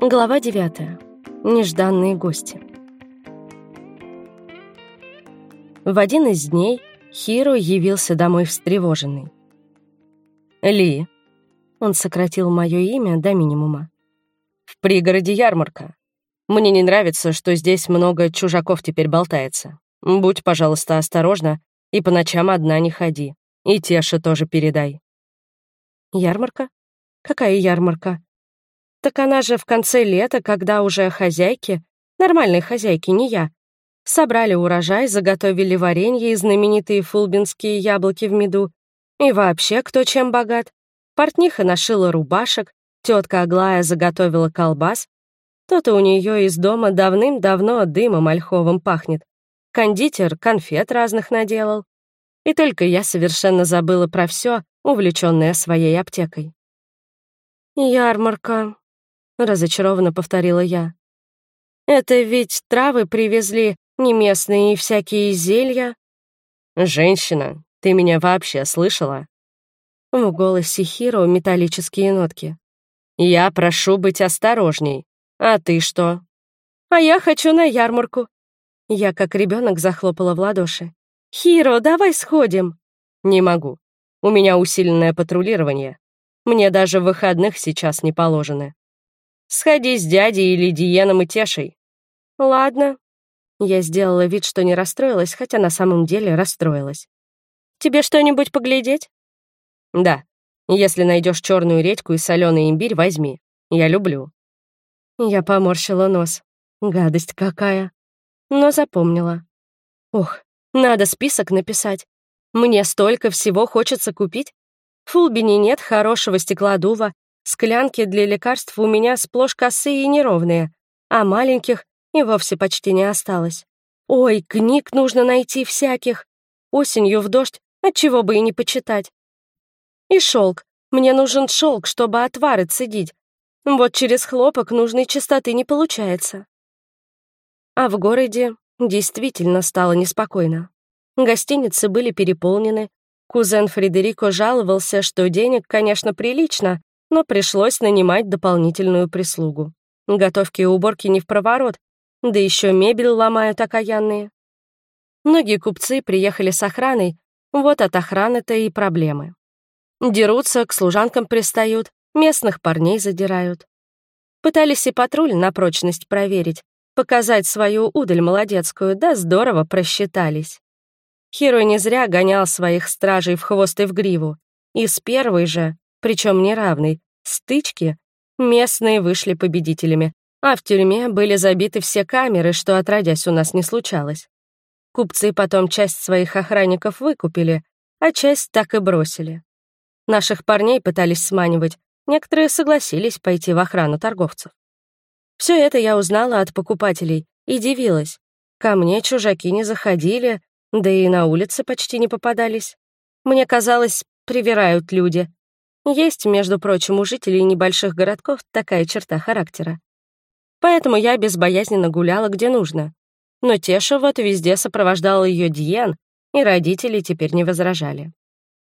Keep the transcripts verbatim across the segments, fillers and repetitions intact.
Глава девятая. Нежданные гости. В один из дней Хиро явился домой встревоженный. «Ли», — он сократил мое имя до минимума, — «в пригороде ярмарка. Мне не нравится, что здесь много чужаков теперь болтается. Будь, пожалуйста, осторожна и по ночам одна не ходи. И Теше тоже передай». «Ярмарка? Какая ярмарка? Так она же в конце лета, когда уже хозяйки, нормальные хозяйки, не я, собрали урожай, заготовили варенье и знаменитые фулбинские яблоки в меду. И вообще, кто чем богат. Портниха нашила рубашек, тетка Аглая заготовила колбас. То-то у нее из дома давным-давно дымом ольховым пахнет. Кондитер конфет разных наделал. И только я совершенно забыла про все, увлеченная своей аптекой. «Ярмарка», — разочарованно повторила я. «Это ведь травы привезли, не местные и всякие зелья». «Женщина, ты меня вообще слышала?» В голосе Хиро металлические нотки. «Я прошу быть осторожней. А ты что?» «А я хочу на ярмарку». Я как ребенок захлопала в ладоши. «Хиро, давай сходим». «Не могу. У меня усиленное патрулирование. Мне даже выходных сейчас не положены. Сходи с дядей или Диеном и Тешей». «Ладно». Я сделала вид, что не расстроилась, хотя на самом деле расстроилась. «Тебе что-нибудь поглядеть?» «Да. Если найдешь черную редьку и соленый имбирь, возьми. Я люблю». Я поморщила нос. Гадость какая. Но запомнила. Ох, надо список написать. Мне столько всего хочется купить. В Фулбине нет хорошего стеклодува, склянки для лекарств у меня сплошь косые и неровные, а маленьких и вовсе почти не осталось. Ой, книг нужно найти всяких. Осенью в дождь, отчего бы и не почитать. И шелк. Мне нужен шелк, чтобы отвары цедить. Вот через хлопок нужной чистоты не получается. А в городе действительно стало неспокойно. Гостиницы были переполнены. Кузен Фредерико жаловался, что денег, конечно, прилично, но пришлось нанимать дополнительную прислугу. Готовки и уборки не впроворот, да еще мебель ломают окаянные. Многие купцы приехали с охраной, вот от охраны-то и проблемы. Дерутся, к служанкам пристают, местных парней задирают. Пытались и патруль на прочность проверить, показать свою удаль молодецкую, да здорово просчитались. Хиро не зря гонял своих стражей в хвост и в гриву. И с первой же, причем неравной, стычки местные вышли победителями, а в тюрьме были забиты все камеры, что отродясь у нас не случалось. Купцы потом часть своих охранников выкупили, а часть так и бросили. Наших парней пытались сманивать, некоторые согласились пойти в охрану торговцев. Все это я узнала от покупателей и дивилась. Ко мне чужаки не заходили, да и на улице почти не попадались. Мне казалось, привирают люди. Есть, между прочим, у жителей небольших городков такая черта характера. Поэтому я безбоязненно гуляла где нужно. Но Теша вот везде сопровождал ее Диен, и родители теперь не возражали.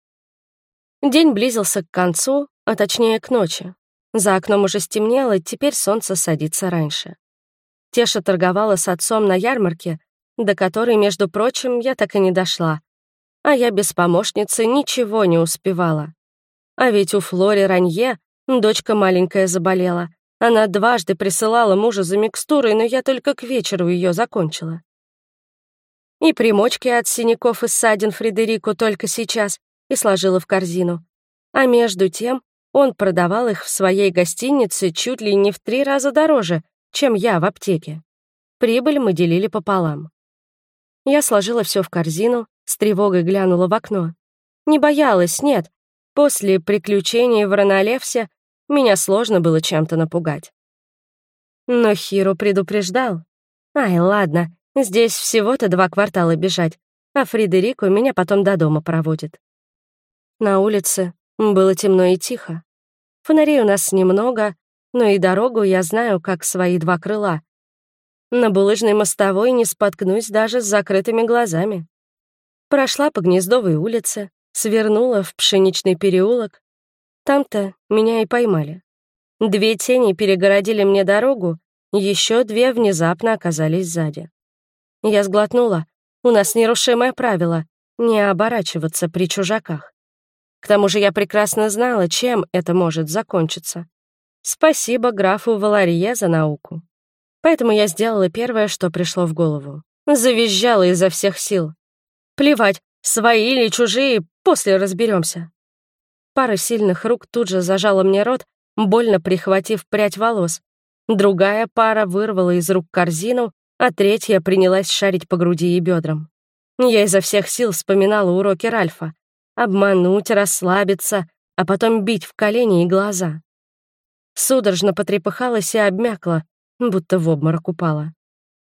День близился к концу, а точнее к ночи. За окном уже стемнело, теперь солнце садится раньше. Теша торговала с отцом на ярмарке, до которой, между прочим, я так и не дошла. А я без помощницы ничего не успевала. А ведь у Флори Ранье дочка маленькая заболела. Она дважды присылала мужа за микстурой, но я только к вечеру ее закончила. И примочки от синяков и ссадин Фредерику только сейчас и сложила в корзину. А между тем он продавал их в своей гостинице чуть ли не в три раза дороже, чем я в аптеке. Прибыль мы делили пополам. Я сложила все в корзину, с тревогой глянула в окно. Не боялась, нет. После приключений в Ранолевсе меня сложно было чем-то напугать. Но Хиро предупреждал. Ай, ладно, здесь всего-то два квартала бежать, а Фредерико меня потом до дома проводит. На улице было темно и тихо. Фонарей у нас немного, но и дорогу я знаю, как свои два крыла. На булыжной мостовой не споткнусь даже с закрытыми глазами. Прошла по Гнездовой улице, свернула в Пшеничный переулок. Там-то меня и поймали. Две тени перегородили мне дорогу, еще две внезапно оказались сзади. Я сглотнула. У нас нерушимое правило — не оборачиваться при чужаках. К тому же я прекрасно знала, чем это может закончиться. Спасибо графу Валарье за науку. Поэтому я сделала первое, что пришло в голову. Завизжала изо всех сил. Плевать, свои или чужие, после разберемся. Пара сильных рук тут же зажала мне рот, больно прихватив прядь волос. Другая пара вырвала из рук корзину, а третья принялась шарить по груди и бедрам. Я изо всех сил вспоминала уроки Ральфа. Обмануть, расслабиться, а потом бить в колени и глаза. Судорожно потрепыхалась и обмякла, будто в обморок упала.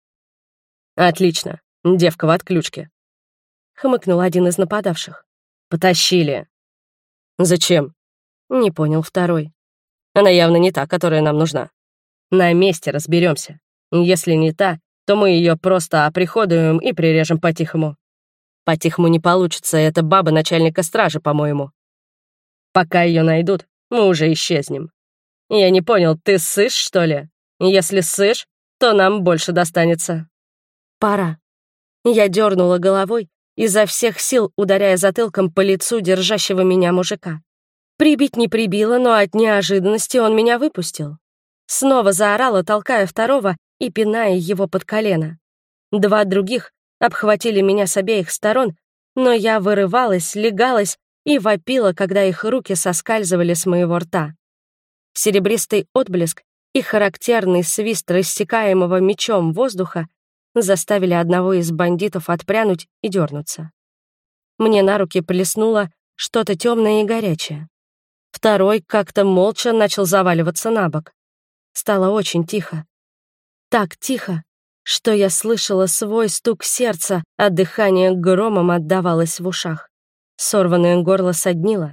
«Отлично, девка в отключке», — хмыкнул один из нападавших. «Потащили». «Зачем?» — не понял второй. «Она явно не та, которая нам нужна. На месте разберемся. Если не та, то мы ее просто оприходуем и прирежем по-тихому. По-тихому не получится, это баба начальника стражи, по-моему. Пока ее найдут, мы уже исчезнем. Я не понял, ты ссышь, что ли? Если ссышь, то нам больше достанется». «Пора». Я дернула головой, изо всех сил ударяя затылком по лицу держащего меня мужика. Прибить не прибило, но от неожиданности он меня выпустил. Снова заорала, толкая второго и пиная его под колено. Два других обхватили меня с обеих сторон, но я вырывалась, легалась и вопила, когда их руки соскальзывали с моего рта. Серебристый отблеск и характерный свист рассекаемого мечом воздуха заставили одного из бандитов отпрянуть и дернуться. Мне на руки плеснуло что-то темное и горячее. Второй как-то молча начал заваливаться на бок. Стало очень тихо. Так тихо, что я слышала свой стук сердца, а дыхание громом отдавалось в ушах. Сорванное горло соднило.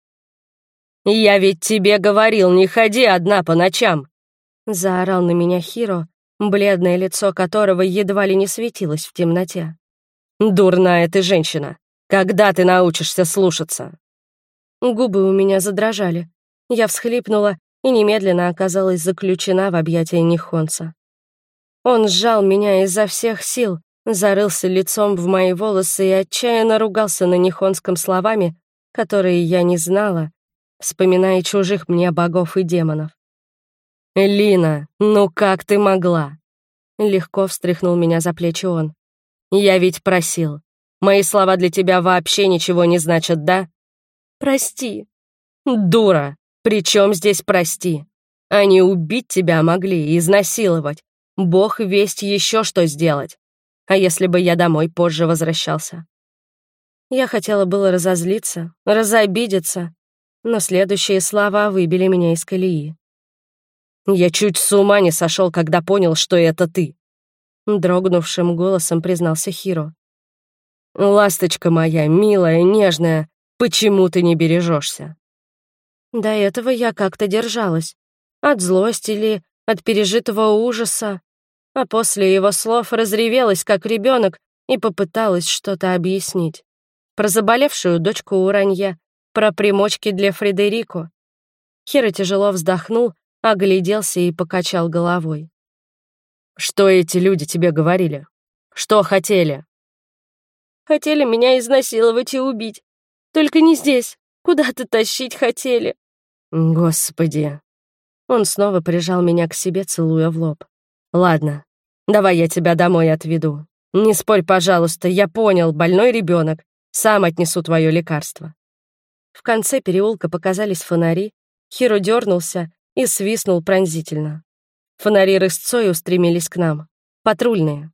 «Я ведь тебе говорил, не ходи одна по ночам!» Заорал на меня Хиро, бледное лицо которого едва ли не светилось в темноте. «Дурная ты женщина! Когда ты научишься слушаться?» Губы у меня задрожали. Я всхлипнула и немедленно оказалась заключена в объятия Нихонца. Он сжал меня изо всех сил, зарылся лицом в мои волосы и отчаянно ругался на нихонском словами, которые я не знала, вспоминая чужих мне богов и демонов. «Лина, ну как ты могла?» Легко встряхнул меня за плечи он. «Я ведь просил. Мои слова для тебя вообще ничего не значат, да?» «Прости». «Дура! Причем здесь прости? Они убить тебя могли, изнасиловать. Бог весть еще что сделать. А если бы я домой позже возвращался?» Я хотела было разозлиться, разобидеться, но следующие слова выбили меня из колеи. «Я чуть с ума не сошел, когда понял, что это ты», — дрогнувшим голосом признался Хиро. «Ласточка моя, милая, нежная, почему ты не бережешься?» До этого я как-то держалась. От злости или от пережитого ужаса. А после его слов разревелась, как ребенок, и попыталась что-то объяснить. Про заболевшую дочку Уранье, про примочки для Фредерико. Хиро тяжело вздохнул, огляделся и покачал головой. «Что эти люди тебе говорили? Что хотели?» «Хотели меня изнасиловать и убить. Только не здесь. Куда-то тащить хотели». «Господи». Он снова прижал меня к себе, целуя в лоб. «Ладно, давай я тебя домой отведу. Не спорь, пожалуйста, я понял, больной ребенок. Сам отнесу твое лекарство». В конце переулка показались фонари. Хиро дернулся и свистнул пронзительно. Фонари рысцой устремились к нам. Патрульные.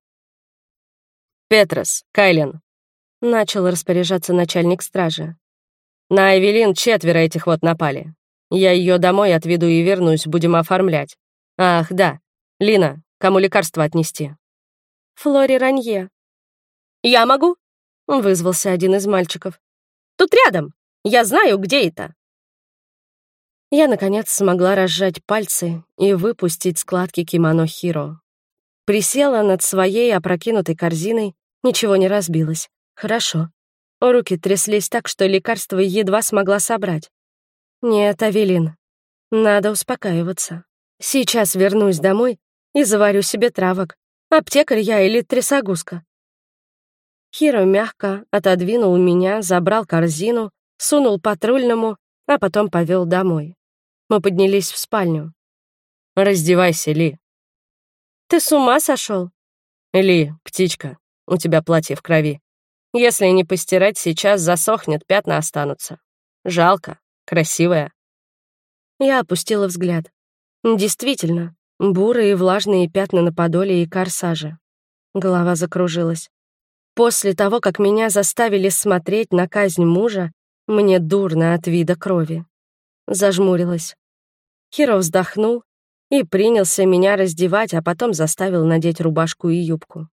«Петрос, Кайлен», — начал распоряжаться начальник стражи. «На Эвелин четверо этих вот напали. Я ее домой отведу и вернусь, будем оформлять. Ах, да, Лина, кому лекарство отнести?» «Флоре Ранье». «Я могу?» — вызвался один из мальчиков. «Тут рядом. Я знаю, где это». Я, наконец, смогла разжать пальцы и выпустить складки кимоно Хиро. Присела над своей опрокинутой корзиной, ничего не разбилось. Хорошо. Руки тряслись так, что лекарство едва смогла собрать. «Нет, Авелин, Надо успокаиваться. Сейчас вернусь домой и заварю себе травок. Аптекарь я или трясогузка. Хиро мягко отодвинул меня, забрал корзину, сунул патрульному, а потом повел домой. Мы поднялись в спальню. «Раздевайся, Ли». «Ты с ума сошел? «Ли, птичка, у тебя платье в крови. Если не постирать, сейчас засохнет, пятна останутся. Жалко, красивая». Я опустила взгляд. Действительно, бурые и влажные пятна на подоле и корсаже. Голова закружилась. После того, как меня заставили смотреть на казнь мужа, мне дурно от вида крови. Зажмурилась. Хиро вздохнул и принялся меня раздевать, а потом заставил надеть рубашку и юбку.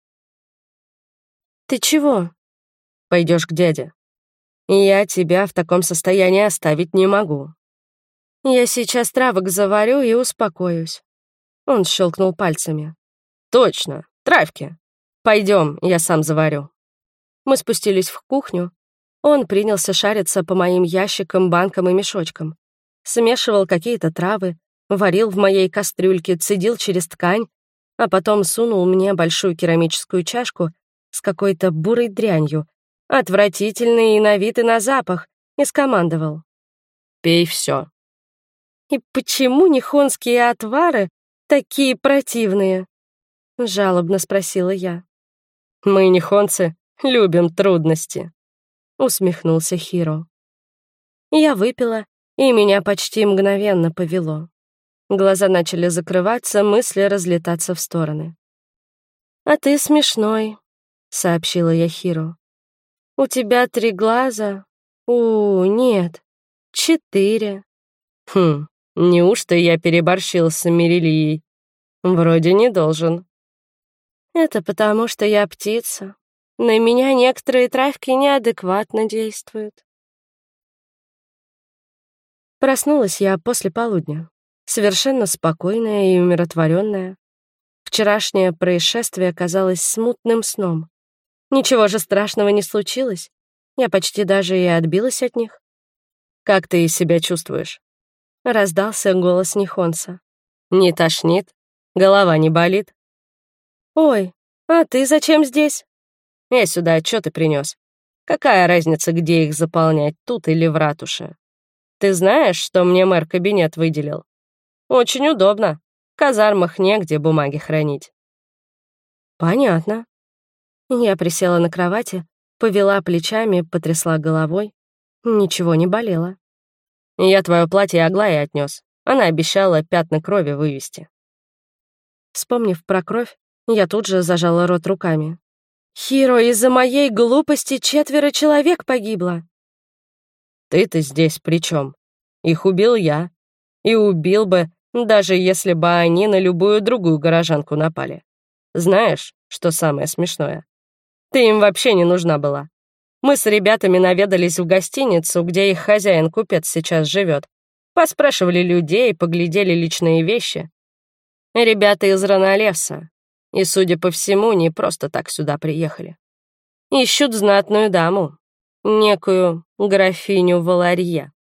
«Ты чего?» «Пойдешь к дяде. Я тебя в таком состоянии оставить не могу». «Я сейчас травок заварю и успокоюсь». Он щелкнул пальцами. «Точно, травки. Пойдем, я сам заварю». Мы спустились в кухню. Он принялся шариться по моим ящикам, банкам и мешочкам. Смешивал какие-то травы, варил в моей кастрюльке, цедил через ткань, а потом сунул мне большую керамическую чашку с какой-то бурой дрянью, отвратительный и на вид и на запах, и скомандовал. «Пей все». «И почему нихонские отвары такие противные?» — жалобно спросила я. «Мы, нихонцы, любим трудности», — усмехнулся Хиро. Я выпила, и меня почти мгновенно повело. Глаза начали закрываться, мысли разлетаться в стороны. «А ты смешной», — сообщила я Хиро. «У тебя три глаза? У, нет, четыре». «Хм, неужто я переборщил с Амирилией? Вроде не должен». «Это потому, что я птица. На меня некоторые травки неадекватно действуют». Проснулась я после полудня, совершенно спокойная и умиротворенная. Вчерашнее происшествие казалось смутным сном. Ничего же страшного не случилось. Я почти даже и отбилась от них. «Как ты себя чувствуешь?» — раздался голос Нихонса. «Не тошнит? Голова не болит?» «Ой, а ты зачем здесь?» «Я сюда отчеты принес. Какая разница, где их заполнять, тут или в ратуше? Ты знаешь, что мне мэр кабинет выделил? Очень удобно. В казармах негде бумаги хранить». «Понятно». Я присела на кровати, повела плечами, потрясла головой. Ничего не болело. «Я твое платье Аглае отнес. Она обещала пятна крови вывести». Вспомнив про кровь, я тут же зажала рот руками. «Хиро, из-за моей глупости четверо человек погибло». «Ты-то здесь при чем? Их убил я. И убил бы, даже если бы они на любую другую горожанку напали. Знаешь, что самое смешное? Ты им вообще не нужна была. Мы с ребятами наведались в гостиницу, где их хозяин-купец сейчас живет. Поспрашивали людей, поглядели личные вещи. Ребята из Ранолеса. И, судя по всему, не просто так сюда приехали. Ищут знатную даму, некую графиню Валарье.